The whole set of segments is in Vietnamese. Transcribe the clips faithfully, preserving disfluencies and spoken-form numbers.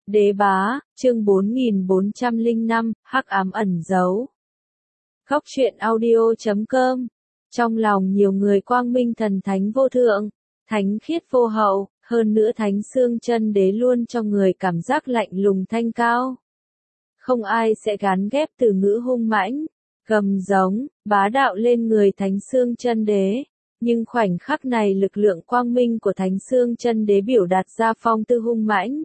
Đế bá, chương bốn nghìn bốn trăm lẻ năm, hắc ám ẩn giấu. Góc truyện audio chấm com. Trong lòng nhiều người quang minh thần thánh vô thượng, thánh khiết vô hậu, hơn nữa thánh xương chân đế luôn cho người cảm giác lạnh lùng thanh cao. Không ai sẽ gán ghép từ ngữ hung mãnh, gầm giống, bá đạo lên người thánh xương chân đế. Nhưng khoảnh khắc này lực lượng quang minh của thánh xương chân đế biểu đạt ra phong tư hung mãnh.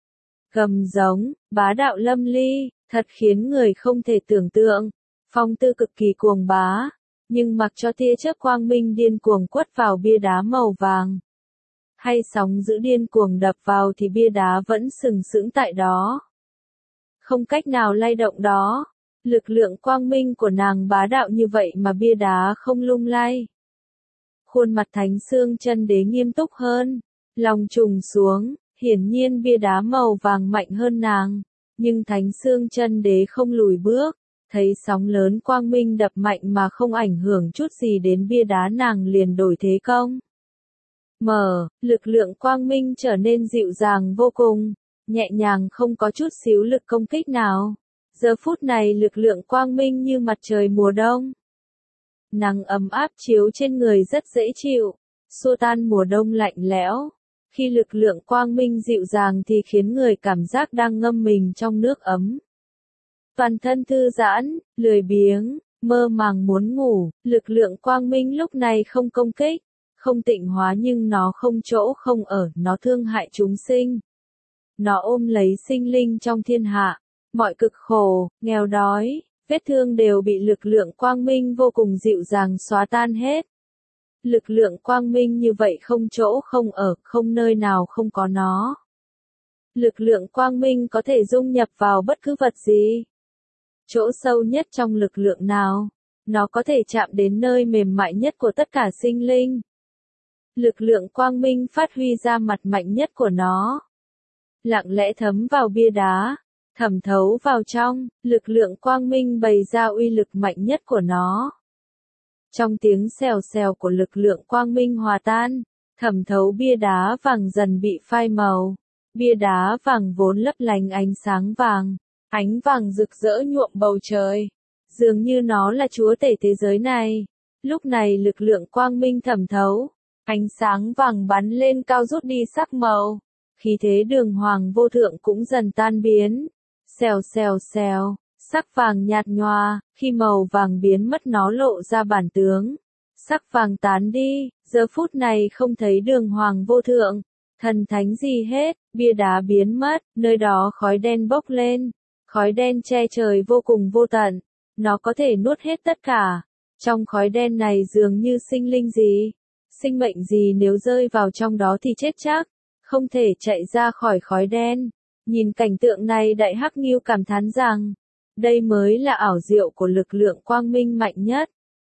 Gầm giống, bá đạo lâm ly, thật khiến người không thể tưởng tượng. Phong tư cực kỳ cuồng bá, nhưng mặc cho tia chớp quang minh điên cuồng quất vào bia đá màu vàng. Hay sóng dữ điên cuồng đập vào thì bia đá vẫn sừng sững tại đó. Không cách nào lay động đó. Lực lượng quang minh của nàng bá đạo như vậy mà bia đá không lung lay. Khuôn mặt thánh xương chân đế nghiêm túc hơn, lòng trùng xuống. Hiển nhiên bia đá màu vàng mạnh hơn nàng, nhưng thánh xương chân đế không lùi bước, thấy sóng lớn quang minh đập mạnh mà không ảnh hưởng chút gì đến bia đá nàng liền đổi thế công. Mở, lực lượng quang minh trở nên dịu dàng vô cùng, nhẹ nhàng không có chút xíu lực công kích nào. Giờ phút này lực lượng quang minh như mặt trời mùa đông. Nắng ấm áp chiếu trên người rất dễ chịu, xua tan mùa đông lạnh lẽo. Khi lực lượng quang minh dịu dàng thì khiến người cảm giác đang ngâm mình trong nước ấm. Toàn thân thư giãn, lười biếng, mơ màng muốn ngủ, lực lượng quang minh lúc này không công kích, không tịnh hóa nhưng nó không chỗ không ở, nó thương hại chúng sinh. Nó ôm lấy sinh linh trong thiên hạ, mọi cực khổ, nghèo đói, vết thương đều bị lực lượng quang minh vô cùng dịu dàng xóa tan hết. Lực lượng quang minh như vậy không chỗ không ở, không nơi nào không có nó. Lực lượng quang minh có thể dung nhập vào bất cứ vật gì. Chỗ sâu nhất trong lực lượng nào, nó có thể chạm đến nơi mềm mại nhất của tất cả sinh linh. Lực lượng quang minh phát huy ra mặt mạnh nhất của nó. Lặng lẽ thấm vào bia đá, thẩm thấu vào trong, lực lượng quang minh bày ra uy lực mạnh nhất của nó. Trong tiếng xèo xèo của lực lượng quang minh hòa tan, thẩm thấu bia đá vàng dần bị phai màu. Bia đá vàng vốn lấp lánh ánh sáng vàng, ánh vàng rực rỡ nhuộm bầu trời. Dường như nó là chúa tể thế giới này. Lúc này lực lượng quang minh thẩm thấu, ánh sáng vàng bắn lên cao rút đi sắc màu. Khí thế đường hoàng vô thượng cũng dần tan biến. Xèo xèo xèo. Sắc vàng nhạt nhòa, khi màu vàng biến mất nó lộ ra bản tướng. Sắc vàng tán đi, giờ phút này không thấy đường hoàng vô thượng, thần thánh gì hết, bia đá biến mất, nơi đó khói đen bốc lên. Khói đen che trời vô cùng vô tận, nó có thể nuốt hết tất cả. Trong khói đen này dường như sinh linh gì, sinh mệnh gì nếu rơi vào trong đó thì chết chắc, không thể chạy ra khỏi khói đen. Nhìn cảnh tượng này Đại Hắc Ngưu cảm thán rằng, đây mới là ảo diệu của lực lượng quang minh mạnh nhất.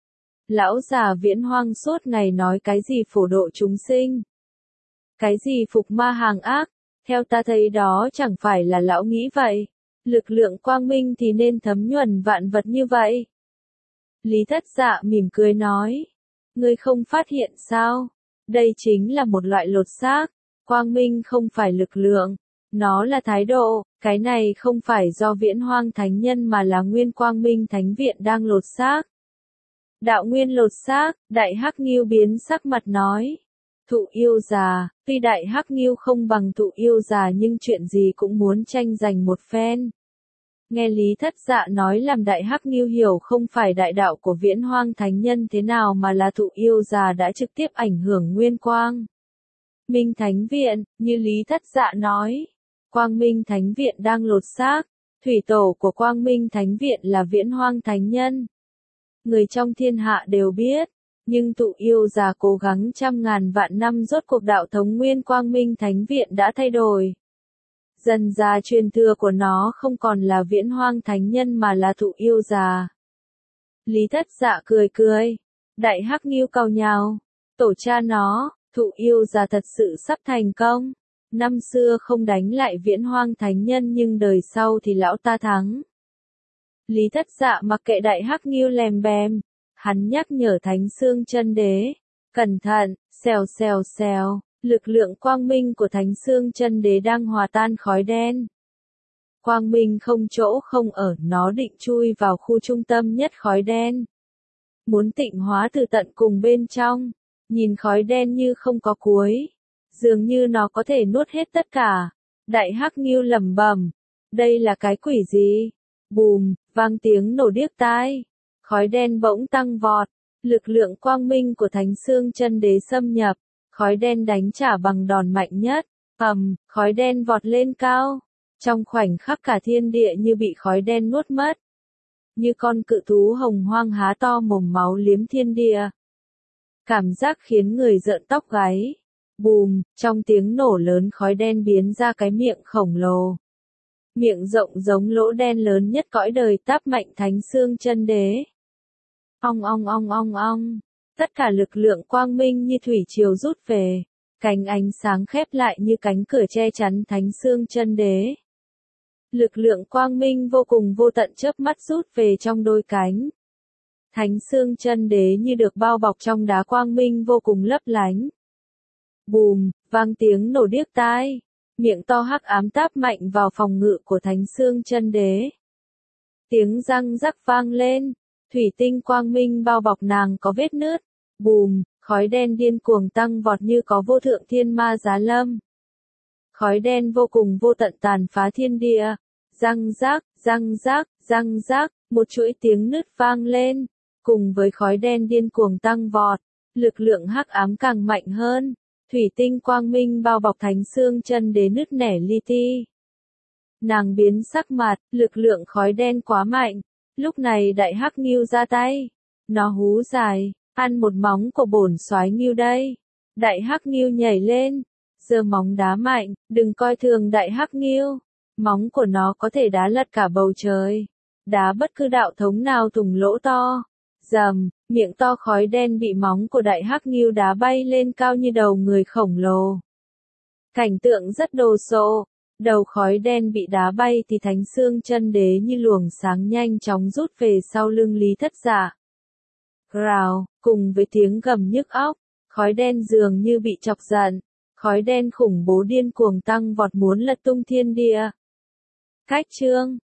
Lão già Viễn Hoang suốt ngày nói cái gì phổ độ chúng sinh, cái gì phục ma hàng ác, theo ta thấy đó chẳng phải là lão nghĩ vậy. Lực lượng quang minh thì nên thấm nhuần vạn vật như vậy. Lý Thất Dạ mỉm cười nói, ngươi không phát hiện sao, đây chính là một loại lột xác, quang minh không phải lực lượng. Nó là thái độ, cái này không phải do Viễn Hoang Thánh Nhân mà là Nguyên Quang Minh Thánh Viện đang lột xác. Đạo nguyên lột xác, Đại Hắc Ngưu biến sắc mặt nói. Thụ yêu già, tuy Đại Hắc Ngưu không bằng thụ yêu già nhưng chuyện gì cũng muốn tranh giành một phen. Nghe Lý Thất Dạ nói làm Đại Hắc Ngưu hiểu không phải đại đạo của Viễn Hoang Thánh Nhân thế nào mà là thụ yêu già đã trực tiếp ảnh hưởng Nguyên Quang Minh Thánh Viện, như Lý Thất Dạ nói. Quang Minh Thánh Viện đang lột xác, thủy tổ của Quang Minh Thánh Viện là Viễn Hoang Thánh Nhân. Người trong thiên hạ đều biết, nhưng tụ yêu già cố gắng trăm ngàn vạn năm rốt cuộc đạo thống Nguyên Quang Minh Thánh Viện đã thay đổi. Dần già truyền thừa của nó không còn là Viễn Hoang Thánh Nhân mà là thụ yêu già. Lý Thất Dạ cười cười, Đại Hắc Ngưu cau nhào, tổ cha nó, thụ yêu già thật sự sắp thành công. Năm xưa không đánh lại Viễn Hoang Thánh Nhân nhưng đời sau thì lão ta thắng. Lý Thất Dạ mặc kệ Đại Hắc Ngưu lèm bèm, hắn nhắc nhở Thánh Xương Chân Đế, cẩn thận, xèo xèo xèo, Lực lượng quang minh của Thánh Xương Chân Đế đang hòa tan khói đen. Quang minh không chỗ không ở, nó định chui vào khu trung tâm nhất khói đen. Muốn tịnh hóa từ tận cùng bên trong, nhìn khói đen như không có cuối. Dường như nó có thể nuốt hết tất cả. Đại Hắc Ngưu lẩm bẩm, đây là cái quỷ gì? Bùm, vang tiếng nổ điếc tai. Khói đen bỗng tăng vọt. Lực lượng quang minh của Thánh Xương Chân Đế xâm nhập. Khói đen đánh trả bằng đòn mạnh nhất. Ầm, khói đen vọt lên cao. Trong khoảnh khắc cả thiên địa như bị khói đen nuốt mất. Như con cự thú hồng hoang há to mồm máu liếm thiên địa. Cảm giác khiến người rợn tóc gáy. Bùm, trong tiếng nổ lớn khói đen biến ra cái miệng khổng lồ. Miệng rộng giống lỗ đen lớn nhất cõi đời táp mạnh Thánh Xương Chân Đế. Ong ong ong ong ong, tất cả lực lượng quang minh như thủy triều rút về. Cánh ánh sáng khép lại như cánh cửa che chắn Thánh Xương Chân Đế. Lực lượng quang minh vô cùng vô tận chớp mắt rút về trong đôi cánh. Thánh Xương Chân Đế như được bao bọc trong đá quang minh vô cùng lấp lánh. Bùm, vang tiếng nổ điếc tai. Miệng to hắc ám táp mạnh vào phòng ngự của Thánh Xương Chân Đế. Tiếng răng rắc vang lên. Thủy tinh quang minh bao bọc nàng có vết nứt. Bùm, khói đen điên cuồng tăng vọt như có vô thượng thiên ma giá lâm. Khói đen vô cùng vô tận tàn phá thiên địa. Răng rác, răng rác, răng rác, một chuỗi tiếng nứt vang lên. Cùng với khói đen điên cuồng tăng vọt, lực lượng hắc ám càng mạnh hơn. Thủy tinh quang minh bao bọc Thánh Xương Chân Đế nứt nẻ li ti. Nàng biến sắc mặt, lực lượng khói đen quá mạnh. Lúc này Đại Hắc Ngưu ra tay. Nó hú dài, ăn một móng của bổn soái ngưu đây. Đại Hắc Ngưu nhảy lên, giơ móng đá mạnh, đừng coi thường Đại Hắc Ngưu. Móng của nó có thể đá lật cả bầu trời. Đá bất cứ đạo thống nào thủng lỗ to. Rầm, miệng to khói đen bị móng của Đại Hắc Ngưu đá bay lên cao như đầu người khổng lồ. Cảnh tượng rất đồ sộ. Đầu khói đen bị đá bay thì Thánh Xương Chân Đế như luồng sáng nhanh chóng rút về sau lưng Lý Thất Dạ. Rào, cùng với tiếng gầm nhức óc, khói đen dường như bị chọc giận. Khói đen khủng bố điên cuồng tăng vọt muốn lật tung thiên địa. Cách chương